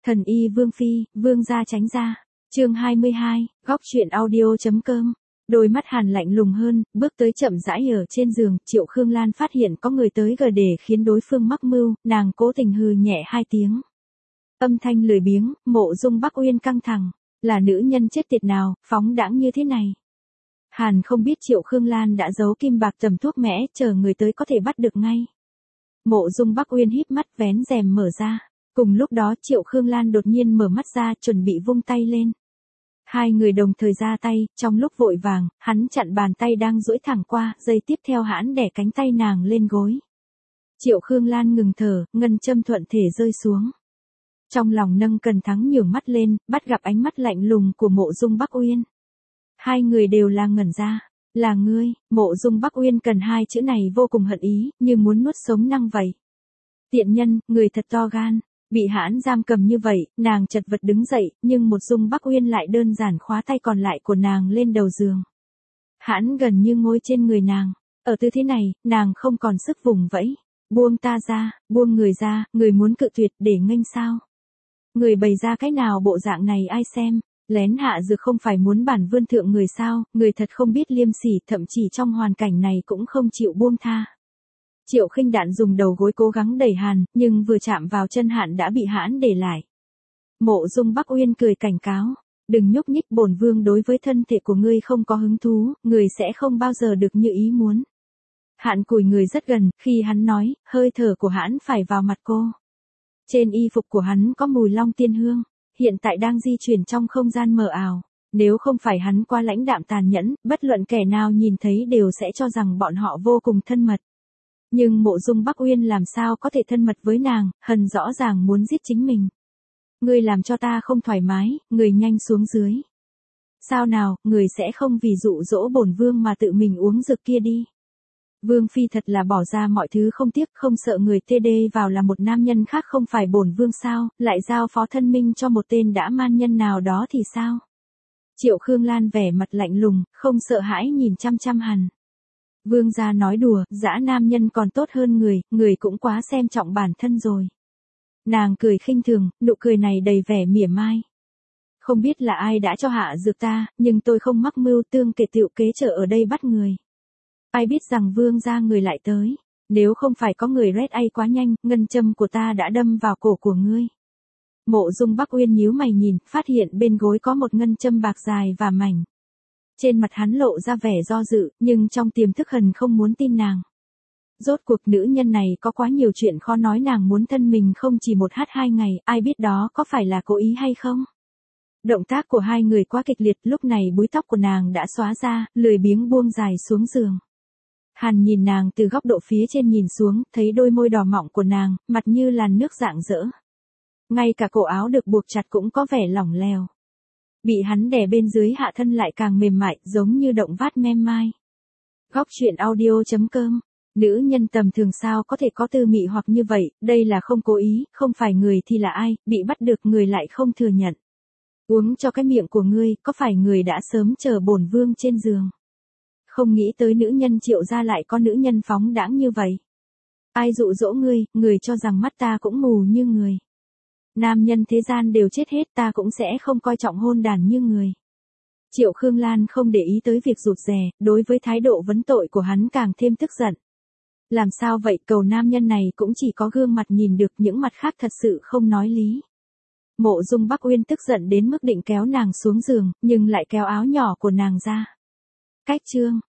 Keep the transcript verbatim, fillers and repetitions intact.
Thần y Vương Phi, Vương gia tránh ra. Chương hai mươi hai, góc truyện audio.com. Đôi mắt Hàn lạnh lùng hơn, bước tới chậm rãi ở trên giường, Triệu Khương Lan phát hiện có người tới gần để khiến đối phương mắc mưu, nàng cố tình hừ nhẹ hai tiếng. Âm thanh lười biếng, Mộ Dung Bắc Uyên căng thẳng, là nữ nhân chết tiệt nào, phóng đãng như thế này. Hàn không biết Triệu Khương Lan đã giấu kim bạc tầm thuốc mẽ, chờ người tới có thể bắt được ngay. Mộ Dung Bắc Uyên híp mắt vén rèm mở ra. Cùng lúc đó Triệu Khương Lan đột nhiên mở mắt ra, chuẩn bị vung tay lên. Hai người đồng thời ra tay, trong lúc vội vàng, hắn chặn bàn tay đang duỗi thẳng qua, giây tiếp theo hắn đè cánh tay nàng lên gối. Triệu Khương Lan ngừng thở, ngân châm thuận thể rơi xuống. Trong lòng nâng cần thắng nhường mắt lên, bắt gặp ánh mắt lạnh lùng của Mộ Dung Bắc Uyên. Hai người đều là ngẩn ra. Là ngươi. Mộ Dung Bắc Uyên cần hai chữ này vô cùng hận ý, như muốn nuốt sống năng vậy. Tiện nhân, người thật to gan. Bị hãn giam cầm như vậy, nàng chật vật đứng dậy, nhưng Mộ Dung Bắc Uyên lại đơn giản khóa tay còn lại của nàng lên đầu giường. Hãn gần như ngồi trên người nàng. Ở tư thế này, nàng không còn sức vùng vẫy. Buông ta ra, buông người ra, người muốn cự tuyệt để nghênh sao? Người bày ra cái nào bộ dạng này ai xem? Lén hạ dược không phải muốn bản vươn thượng người sao? Người thật không biết liêm sỉ, thậm chí trong hoàn cảnh này cũng không chịu buông tha. Triệu Khinh Đạn dùng đầu gối cố gắng đẩy Hàn, nhưng vừa chạm vào chân Hàn đã bị hãn để lại. Mộ Dung Bắc Uyên cười cảnh cáo, đừng nhúc nhích, bổn vương đối với thân thể của ngươi không có hứng thú, người sẽ không bao giờ được như ý muốn. Hàn cùi người rất gần, khi hắn nói, hơi thở của hãn phải vào mặt cô. Trên y phục của hắn có mùi long tiên hương, hiện tại đang di chuyển trong không gian mờ ảo. Nếu không phải hắn quá lãnh đạm tàn nhẫn, bất luận kẻ nào nhìn thấy đều sẽ cho rằng bọn họ vô cùng thân mật. Nhưng Mộ Dung Bắc Uyên làm sao có thể thân mật với nàng, hần rõ ràng muốn giết chính mình. Người làm cho ta không thoải mái, người nhanh xuống dưới. Sao nào, người sẽ không vì dụ dỗ bổn vương mà tự mình uống dược kia đi. Vương Phi thật là bỏ ra mọi thứ không tiếc, không sợ người tê đê vào là một nam nhân khác không phải bổn vương sao, lại giao phó thân minh cho một tên đã man nhân nào đó thì sao. Triệu Khương Lan vẻ mặt lạnh lùng, không sợ hãi nhìn chăm chăm Hàn. Vương gia nói đùa, dã nam nhân còn tốt hơn người, người cũng quá xem trọng bản thân rồi. Nàng cười khinh thường, nụ cười này đầy vẻ mỉa mai. Không biết là ai đã cho hạ dược ta, nhưng tôi không mắc mưu tương kể tựu kế trở ở đây bắt người. Ai biết rằng vương gia người lại tới, nếu không phải có người red ai quá nhanh, ngân châm của ta đã đâm vào cổ của ngươi. Mộ Dung Bắc Uyên nhíu mày nhìn, phát hiện bên gối có một ngân châm bạc dài và mảnh. Trên mặt hắn lộ ra vẻ do dự, nhưng trong tiềm thức Hần không muốn tin nàng. Rốt cuộc nữ nhân này có quá nhiều chuyện khó nói, nàng muốn thân mình không chỉ một hát hai ngày, ai biết đó có phải là cố ý hay không. Động tác của hai người quá kịch liệt, lúc này búi tóc của nàng đã xóa ra, lười biếng buông dài xuống giường. Hàn nhìn nàng từ góc độ phía trên nhìn xuống, thấy đôi môi đỏ mọng của nàng, mặt như làn nước rạng rỡ. Ngay cả cổ áo được buộc chặt cũng có vẻ lỏng lẻo. Bị hắn đè bên dưới hạ thân lại càng mềm mại, giống như động vát mem mai. Góc truyện audio.com. Nữ nhân tầm thường sao có thể có tư mị hoặc như vậy, đây là không cố ý, không phải người thì là ai, bị bắt được người lại không thừa nhận. Uống cho cái miệng của ngươi, có phải người đã sớm chờ bổn vương trên giường. Không nghĩ tới nữ nhân Triệu gia lại có nữ nhân phóng đãng như vậy. Ai dụ dỗ ngươi, người cho rằng mắt ta cũng mù như người. Nam nhân thế gian đều chết hết, ta cũng sẽ không coi trọng hôn đàn như người. Triệu Khương Lan không để ý tới việc rụt rè, đối với thái độ vấn tội của hắn càng thêm tức giận. Làm sao vậy, cầu nam nhân này cũng chỉ có gương mặt nhìn được, những mặt khác thật sự không nói lý. Mộ Dung Bắc Uyên tức giận đến mức định kéo nàng xuống giường, nhưng lại kéo áo nhỏ của nàng ra. Cách chương.